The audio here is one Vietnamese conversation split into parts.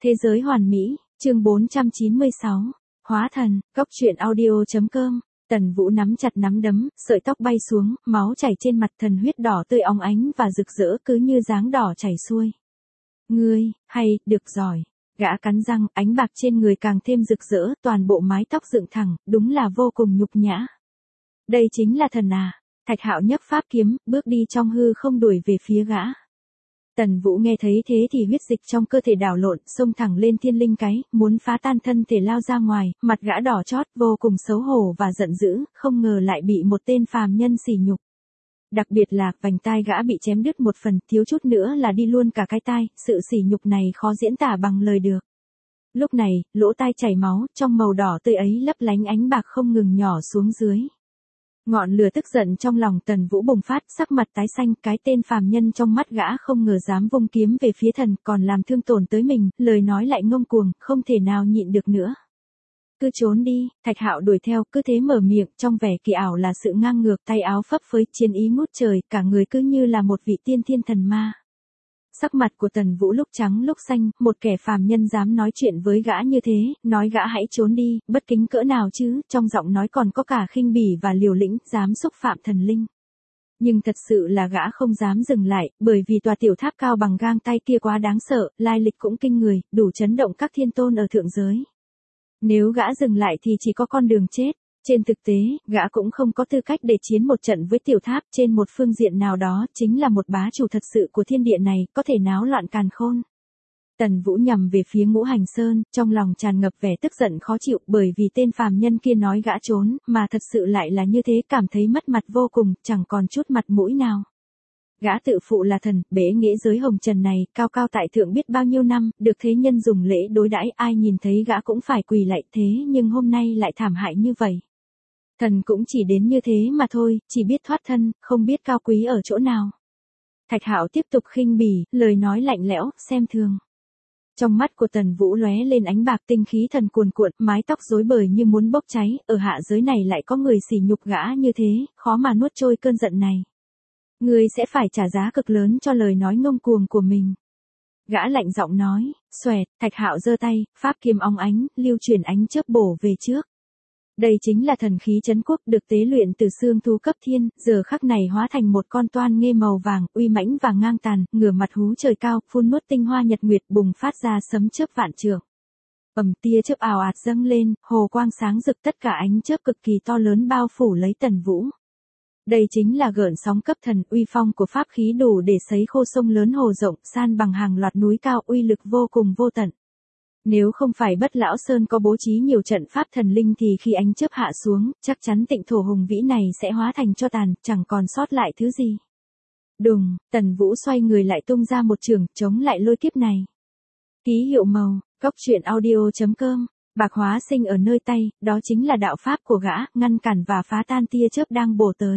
Thế giới hoàn mỹ, chương 496. Hóa thần, góc truyện audio.com. Tần Vũ nắm chặt nắm đấm, sợi tóc bay xuống, máu chảy trên mặt, thần huyết đỏ tươi óng ánh và rực rỡ cứ như dáng đỏ chảy xuôi. Ngươi, hay, được giỏi. Gã cắn răng, ánh bạc trên người càng thêm rực rỡ, toàn bộ mái tóc dựng thẳng, đúng là vô cùng nhục nhã. Đây chính là thần à? Thạch Hạo nhấc pháp kiếm, bước đi trong hư không đuổi về phía gã. Tần Vũ nghe thấy thế thì huyết dịch trong cơ thể đảo lộn, xông thẳng lên thiên linh cái, muốn phá tan thân thể lao ra ngoài, mặt gã đỏ chót, vô cùng xấu hổ và giận dữ, không ngờ lại bị một tên phàm nhân sỉ nhục. Đặc biệt là, vành tai gã bị chém đứt một phần, thiếu chút nữa là đi luôn cả cái tai, sự sỉ nhục này khó diễn tả bằng lời được. Lúc này, lỗ tai chảy máu, trong màu đỏ tươi ấy lấp lánh ánh bạc không ngừng nhỏ xuống dưới. Ngọn lửa tức giận trong lòng Tần Vũ bùng phát, sắc mặt tái xanh, cái tên phàm nhân trong mắt gã không ngờ dám vung kiếm về phía thần, còn làm thương tổn tới mình, lời nói lại ngông cuồng, không thể nào nhịn được nữa. Cứ trốn đi, Thạch Hạo đuổi theo, cứ thế mở miệng, trong vẻ kỳ ảo là sự ngang ngược, tay áo phấp phới, chiến ý ngút trời, cả người cứ như là một vị tiên thiên thần ma. Sắc mặt của Tần Vũ lúc trắng lúc xanh, một kẻ phàm nhân dám nói chuyện với gã như thế, nói gã hãy trốn đi, bất kính cỡ nào chứ, trong giọng nói còn có cả khinh bỉ và liều lĩnh, dám xúc phạm thần linh. Nhưng thật sự là gã không dám dừng lại, bởi vì tòa tiểu tháp cao bằng gang tay kia quá đáng sợ, lai lịch cũng kinh người, đủ chấn động các thiên tôn ở thượng giới. Nếu gã dừng lại thì chỉ có con đường chết. Trên thực tế, gã cũng không có tư cách để chiến một trận với tiểu tháp, trên một phương diện nào đó, chính là một bá chủ thật sự của thiên địa này, có thể náo loạn càn khôn. Tần Vũ nhằm về phía Ngũ Hành Sơn, trong lòng tràn ngập vẻ tức giận khó chịu, bởi vì tên phàm nhân kia nói gã trốn, mà thật sự lại là như thế, cảm thấy mất mặt vô cùng, chẳng còn chút mặt mũi nào. Gã tự phụ là thần, bế nghệ giới hồng trần này, cao cao tại thượng biết bao nhiêu năm, được thế nhân dùng lễ đối đãi, ai nhìn thấy gã cũng phải quỳ lạy, thế nhưng hôm nay lại thảm hại như vậy. Thần cũng chỉ đến như thế mà thôi, chỉ biết thoát thân, không biết cao quý ở chỗ nào. Thạch Hạo tiếp tục khinh bỉ, lời nói lạnh lẽo, xem thường. Trong mắt của Tần Vũ lóe lên ánh bạc, tinh khí thần cuồn cuộn, mái tóc rối bời như muốn bốc cháy, ở hạ giới này lại có người sỉ nhục gã như thế, khó mà nuốt trôi cơn giận này. Ngươi sẽ phải trả giá cực lớn cho lời nói ngông cuồng của mình. Gã lạnh giọng nói, xoẹt, Thạch Hạo giơ tay, pháp kiếm óng ánh, lưu chuyển ánh chớp bổ về trước. Đây chính là thần khí trấn quốc được tế luyện từ xương thú cấp thiên, giờ khắc này hóa thành một con toan nghê màu vàng, uy mãnh và ngang tàn, ngửa mặt hú trời cao, phun nuốt tinh hoa nhật nguyệt, bùng phát ra sấm chớp vạn trượng. Tia chớp ào ạt dâng lên, hồ quang sáng rực, tất cả ánh chớp cực kỳ to lớn bao phủ lấy Tần Vũ. Đây chính là gợn sóng cấp thần, uy phong của pháp khí đủ để sấy khô sông lớn hồ rộng, san bằng hàng loạt núi cao, uy lực vô cùng vô tận. Nếu không phải Bất Lão Sơn có bố trí nhiều trận pháp thần linh thì khi ánh chớp hạ xuống, chắc chắn Tịnh thổ hùng vĩ này sẽ hóa thành tro tàn, chẳng còn sót lại thứ gì. Đùng, Tần Vũ xoay người lại tung ra một chưởng, chống lại lôi kiếp này. Ký hiệu màu, góc truyện audio.com. Bạc hóa sinh ở nơi tay, đó chính là đạo pháp của gã, ngăn cản và phá tan tia chớp đang bổ tới.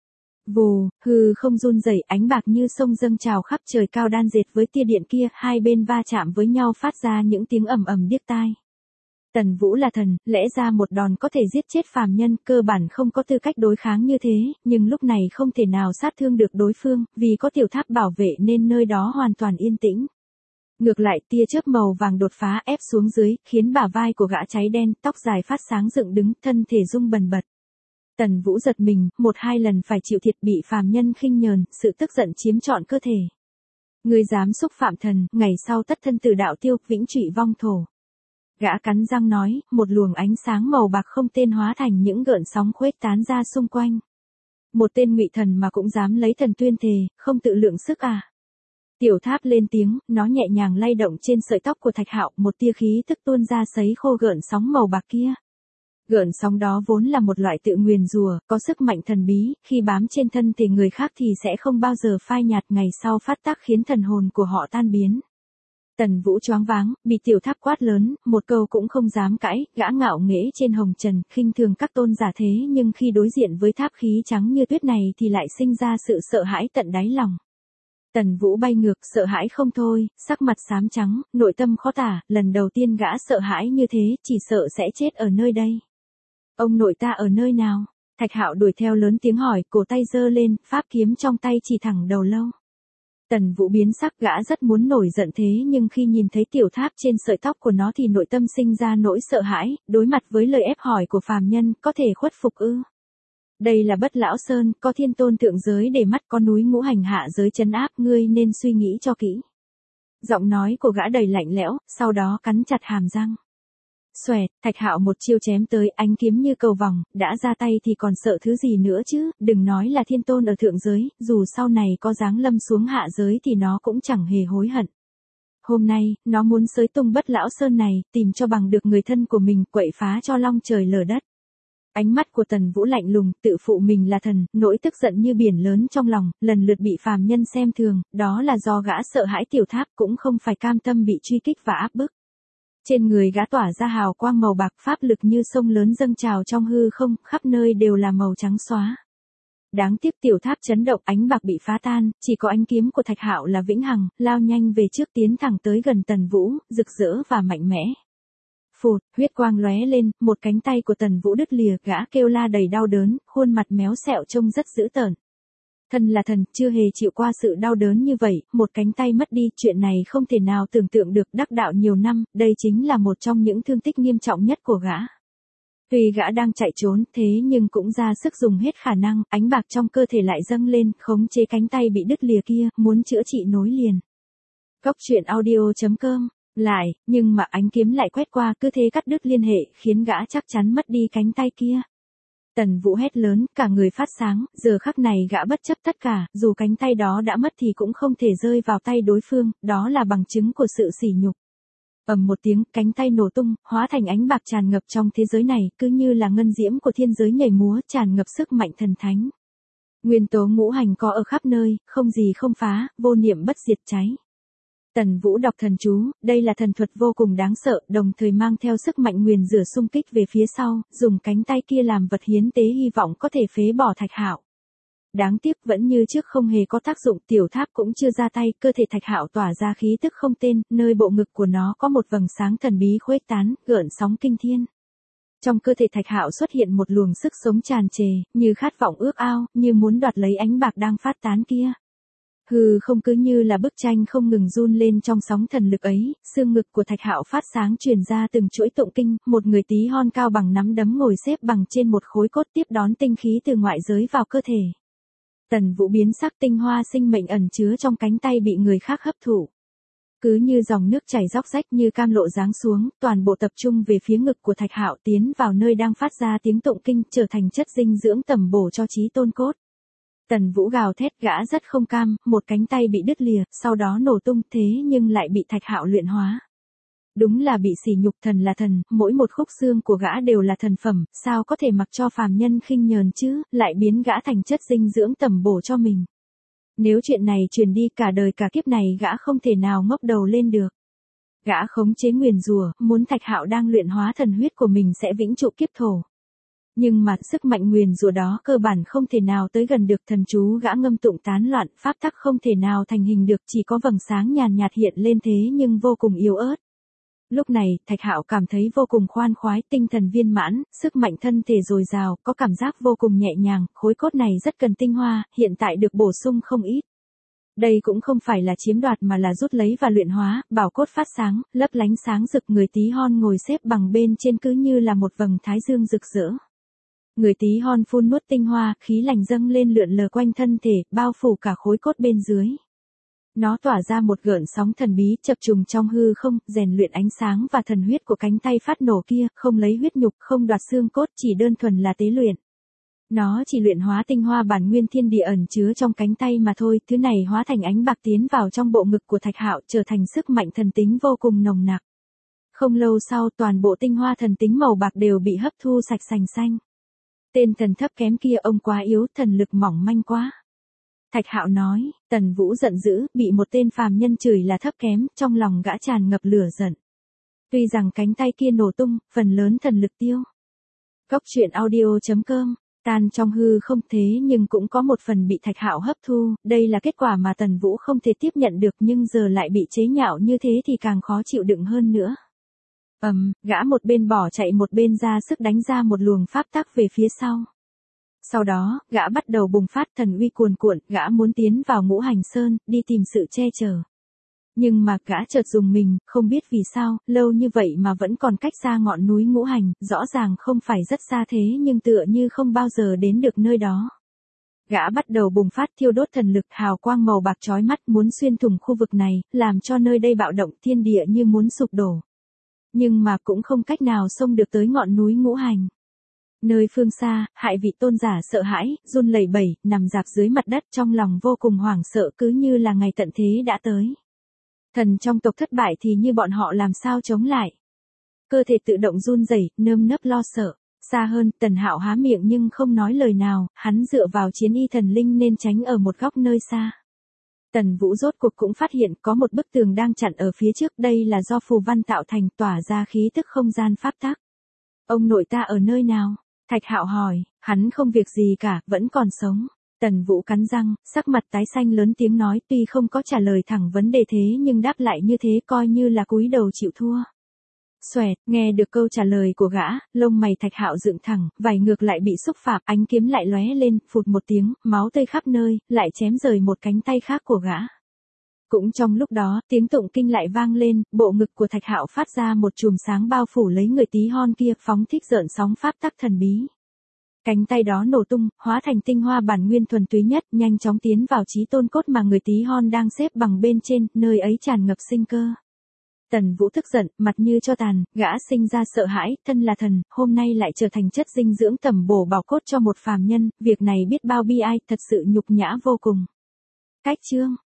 Vù, hư không run rẩy, ánh bạc như sông dâng trào khắp trời cao đan dệt với tia điện kia, hai bên va chạm với nhau phát ra những tiếng ầm ầm điếc tai. Tần Vũ là thần, lẽ ra một đòn có thể giết chết phàm nhân, cơ bản không có tư cách đối kháng như thế, nhưng lúc này không thể nào sát thương được đối phương, vì có tiểu tháp bảo vệ nên nơi đó hoàn toàn yên tĩnh. Ngược lại, tia chớp màu vàng đột phá ép xuống dưới, khiến bả vai của gã cháy đen, tóc dài phát sáng dựng đứng, thân thể rung bần bật. Tần Vũ giật mình, một hai lần phải chịu thiệt, bị phàm nhân khinh nhờn, sự tức giận chiếm trọn cơ thể. Ngươi dám xúc phạm thần, ngày sau tất thân từ đạo tiêu, vĩnh trụy vong thổ. Gã cắn răng nói, một luồng ánh sáng màu bạc không tên hóa thành những gợn sóng khuếch tán ra xung quanh. Một tên ngụy thần mà cũng dám lấy thần tuyên thề, không tự lượng sức à? Tiểu tháp lên tiếng, nó nhẹ nhàng lay động trên sợi tóc của Thạch Hạo, một tia khí tức tuôn ra sấy khô gợn sóng màu bạc kia. Gợn sóng đó vốn là một loại tự nguyền rủa, có sức mạnh thần bí, khi bám trên thân thể người khác thì sẽ không bao giờ phai nhạt, ngày sau phát tác khiến thần hồn của họ tan biến. Tần Vũ choáng váng, bị tiểu tháp quát lớn, một câu cũng không dám cãi, gã ngạo nghễ trên hồng trần, khinh thường các tôn giả thế, nhưng khi đối diện với tháp khí trắng như tuyết này thì lại sinh ra sự sợ hãi tận đáy lòng. Tần Vũ bay ngược, sợ hãi không thôi, sắc mặt xám trắng, nội tâm khó tả, lần đầu tiên gã sợ hãi như thế, chỉ sợ sẽ chết ở nơi đây. Ông nội ta ở nơi nào? Thạch Hạo đuổi theo lớn tiếng hỏi, cổ tay giơ lên, pháp kiếm trong tay chỉ thẳng đầu lâu. Tần Vũ biến sắc, gã rất muốn nổi giận thế nhưng khi nhìn thấy tiểu tháp trên sợi tóc của nó thì nội tâm sinh ra nỗi sợ hãi, đối mặt với lời ép hỏi của phàm nhân, có thể khuất phục ư? Đây là Bất Lão Sơn, có thiên tôn thượng giới để mắt, có núi ngũ hành hạ giới trấn áp, ngươi nên suy nghĩ cho kỹ. Giọng nói của gã đầy lạnh lẽo, sau đó cắn chặt hàm răng. Xoẹt, Thạch Hạo một chiêu chém tới, ánh kiếm như cầu vòng, đã ra tay thì còn sợ thứ gì nữa chứ, đừng nói là thiên tôn ở thượng giới, dù sau này có giáng lâm xuống hạ giới thì nó cũng chẳng hề hối hận. Hôm nay, nó muốn xới tung Bất Lão Sơn này, tìm cho bằng được người thân của mình, quậy phá cho long trời lở đất. Ánh mắt của Tần Vũ lạnh lùng, tự phụ mình là thần, nỗi tức giận như biển lớn trong lòng, lần lượt bị phàm nhân xem thường, đó là do gã sợ hãi tiểu tháp, cũng không phải cam tâm bị truy kích và áp bức. Trên người gã tỏa ra hào quang màu bạc, pháp lực như sông lớn dâng trào trong hư không, khắp nơi đều là màu trắng xóa. Đáng tiếc tiểu tháp chấn động, ánh bạc bị phá tan, chỉ có ánh kiếm của Thạch Hạo là vĩnh hằng, lao nhanh về trước tiến thẳng tới gần Tần Vũ, rực rỡ và mạnh mẽ. Phụt, huyết quang lóe lên, một cánh tay của Tần Vũ đứt lìa, gã kêu la đầy đau đớn, khuôn mặt méo xẹo trông rất dữ tợn. Thân là thần, chưa hề chịu qua sự đau đớn như vậy, một cánh tay mất đi, chuyện này không thể nào tưởng tượng được, đắc đạo nhiều năm, đây chính là một trong những thương tích nghiêm trọng nhất của gã. Tuy gã đang chạy trốn, thế nhưng cũng ra sức dùng hết khả năng, ánh bạc trong cơ thể lại dâng lên, khống chế cánh tay bị đứt lìa kia, muốn chữa trị nối liền. Góc truyện audio.com lại, nhưng mà ánh kiếm lại quét qua, cứ thế cắt đứt liên hệ, khiến gã chắc chắn mất đi cánh tay kia. Tần Vũ hét lớn, cả người phát sáng, giờ khắc này gã bất chấp tất cả, dù cánh tay đó đã mất thì cũng không thể rơi vào tay đối phương, đó là bằng chứng của sự sỉ nhục. Ầm một tiếng, cánh tay nổ tung, hóa thành ánh bạc tràn ngập trong thế giới này, cứ như là ngân diễm của thiên giới nhảy múa, tràn ngập sức mạnh thần thánh. Nguyên tố ngũ hành có ở khắp nơi, không gì không phá, vô niệm bất diệt cháy. Tần Vũ đọc thần chú, đây là thần thuật vô cùng đáng sợ, đồng thời mang theo sức mạnh nguyền rủa xung kích về phía sau, dùng cánh tay kia làm vật hiến tế hy vọng có thể phế bỏ Thạch Hạo. Đáng tiếc vẫn như trước không hề có tác dụng, tiểu tháp cũng chưa ra tay, cơ thể Thạch Hạo tỏa ra khí tức không tên, nơi bộ ngực của nó có một vầng sáng thần bí khuếch tán, gợn sóng kinh thiên. Trong cơ thể Thạch Hạo xuất hiện một luồng sức sống tràn trề, như khát vọng ước ao, như muốn đoạt lấy ánh bạc đang phát tán kia. Hừ, không cứ như là bức tranh không ngừng run lên trong sóng thần lực ấy, xương ngực của Thạch Hạo phát sáng truyền ra từng chuỗi tụng kinh, một người tí hon cao bằng nắm đấm ngồi xếp bằng trên một khối cốt tiếp đón tinh khí từ ngoại giới vào cơ thể. Tần Vũ biến sắc, tinh hoa sinh mệnh ẩn chứa trong cánh tay bị người khác hấp thụ. Cứ như dòng nước chảy róc rách như cam lộ giáng xuống, toàn bộ tập trung về phía ngực của Thạch Hạo, tiến vào nơi đang phát ra tiếng tụng kinh, trở thành chất dinh dưỡng tầm bổ cho trí tôn cốt. Tần Vũ gào thét, gã rất không cam, một cánh tay bị đứt lìa, sau đó nổ tung, thế nhưng lại bị Thạch Hạo luyện hóa. Đúng là bị sỉ nhục, thần là thần, mỗi một khúc xương của gã đều là thần phẩm, sao có thể mặc cho phàm nhân khinh nhờn chứ, lại biến gã thành chất dinh dưỡng tầm bổ cho mình. Nếu chuyện này truyền đi cả đời cả kiếp này gã không thể nào ngóc đầu lên được. Gã khống chế nguyền rủa, muốn Thạch Hạo đang luyện hóa thần huyết của mình sẽ vĩnh trụ kiếp thổ. Nhưng mà sức mạnh nguyền rủa đó cơ bản không thể nào tới gần được, thần chú gã ngâm tụng tán loạn, pháp tắc không thể nào thành hình được, chỉ có vầng sáng nhàn nhạt hiện lên thế nhưng vô cùng yếu ớt. Lúc này, Thạch Hạo cảm thấy vô cùng khoan khoái, tinh thần viên mãn, sức mạnh thân thể dồi dào, có cảm giác vô cùng nhẹ nhàng, khối cốt này rất cần tinh hoa, hiện tại được bổ sung không ít. Đây cũng không phải là chiếm đoạt mà là rút lấy và luyện hóa, bảo cốt phát sáng, lấp lánh sáng rực, người tí hon ngồi xếp bằng bên trên cứ như là một vầng thái dương rực rỡ. Người tí hon phun nuốt tinh hoa, khí lành dâng lên lượn lờ quanh thân thể, bao phủ cả khối cốt bên dưới. Nó tỏa ra một gợn sóng thần bí chập trùng trong hư không, rèn luyện ánh sáng và thần huyết của cánh tay phát nổ kia, không lấy huyết nhục, không đoạt xương cốt, chỉ đơn thuần là tế luyện. Nó chỉ luyện hóa tinh hoa bản nguyên thiên địa ẩn chứa trong cánh tay mà thôi, thứ này hóa thành ánh bạc tiến vào trong bộ ngực của Thạch Hạo, trở thành sức mạnh thần tính vô cùng nồng nặc. Không lâu sau, toàn bộ tinh hoa thần tính màu bạc đều bị hấp thu sạch sành xanh. Tên thần thấp kém kia ông quá yếu, thần lực mỏng manh quá. Thạch Hạo nói, Tần Vũ giận dữ, bị một tên phàm nhân chửi là thấp kém, trong lòng gã tràn ngập lửa giận. Tuy rằng cánh tay kia nổ tung, phần lớn thần lực tiêu. Góc truyện audio.com, tan trong hư không, thế nhưng cũng có một phần bị Thạch Hạo hấp thu, đây là kết quả mà Tần Vũ không thể tiếp nhận được, nhưng giờ lại bị chế nhạo như thế thì càng khó chịu đựng hơn nữa. Gã một bên bỏ chạy một bên ra sức đánh ra một luồng pháp tắc về phía sau. Sau đó, gã bắt đầu bùng phát thần uy cuồn cuộn, gã muốn tiến vào Ngũ Hành Sơn, đi tìm sự che chở. Nhưng mà gã chợt dùng mình, không biết vì sao, lâu như vậy mà vẫn còn cách xa ngọn núi Ngũ Hành, rõ ràng không phải rất xa thế nhưng tựa như không bao giờ đến được nơi đó. Gã bắt đầu bùng phát thiêu đốt thần lực, hào quang màu bạc chói mắt muốn xuyên thủng khu vực này, làm cho nơi đây bạo động, thiên địa như muốn sụp đổ. Nhưng mà cũng không cách nào xông được tới ngọn núi Ngũ Hành. Nơi phương xa, hại vị tôn giả sợ hãi, run lẩy bẩy, nằm rạp dưới mặt đất trong lòng vô cùng hoảng sợ, cứ như là ngày tận thế đã tới. Thần trong tộc thất bại thì như bọn họ làm sao chống lại. Cơ thể tự động run rẩy, nơm nớp lo sợ. Xa hơn, Tần Hạo há miệng nhưng không nói lời nào, hắn dựa vào chiến y thần linh nên tránh ở một góc nơi xa. Tần Vũ rốt cuộc cũng phát hiện có một bức tường đang chặn ở phía trước, đây là do phù văn tạo thành, tỏa ra khí tức không gian pháp tắc. Ông nội ta ở nơi nào? Thạch Hạo hỏi, hắn không việc gì cả, vẫn còn sống. Tần Vũ cắn răng, sắc mặt tái xanh lớn tiếng nói, tuy không có trả lời thẳng vấn đề thế nhưng đáp lại như thế coi như là cúi đầu chịu thua. Xoẹt, nghe được câu trả lời của gã, lông mày Thạch Hạo dựng thẳng, vảy ngược lại bị xúc phạm, ánh kiếm lại lóe lên, phụt một tiếng, máu tươi khắp nơi, lại chém rời một cánh tay khác của gã. Cũng trong lúc đó, tiếng tụng kinh lại vang lên, bộ ngực của Thạch Hạo phát ra một chùm sáng bao phủ lấy người tí hon kia, phóng thích rợn sóng pháp tắc thần bí. Cánh tay đó nổ tung, hóa thành tinh hoa bản nguyên thuần túy nhất, nhanh chóng tiến vào chí tôn cốt mà người tí hon đang xếp bằng bên trên, nơi ấy tràn ngập sinh cơ. Tần Vũ tức giận, mặt như cho tàn, gã sinh ra sợ hãi, thân là thần, hôm nay lại trở thành chất dinh dưỡng tẩm bổ bảo cốt cho một phàm nhân, việc này biết bao bi ai, thật sự nhục nhã vô cùng. Cách chương